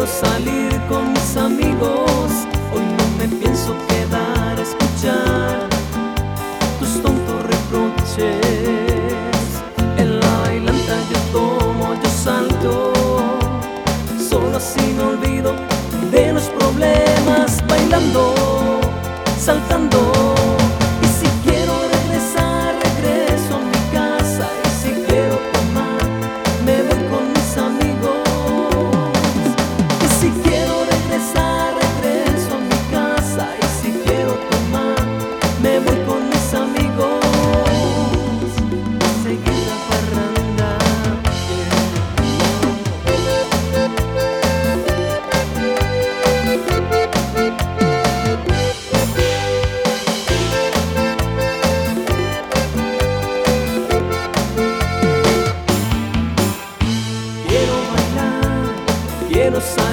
salir con mis amigos. Hoy no me pienso quedar a escuchar tus tontos reproches. En la bailanta yo tomo, yo salto, solo así me olvido de los problemas. Bailando, saltando. Y si quiero regresar, regreso a mi casa. Y si quiero tomar, me voy con mis amigos. Y si quiero regresar, regreso a mi casa. Y si quiero tomar, me voy con mis amigos. Seguir la parranda, quiero bailar, quiero salir.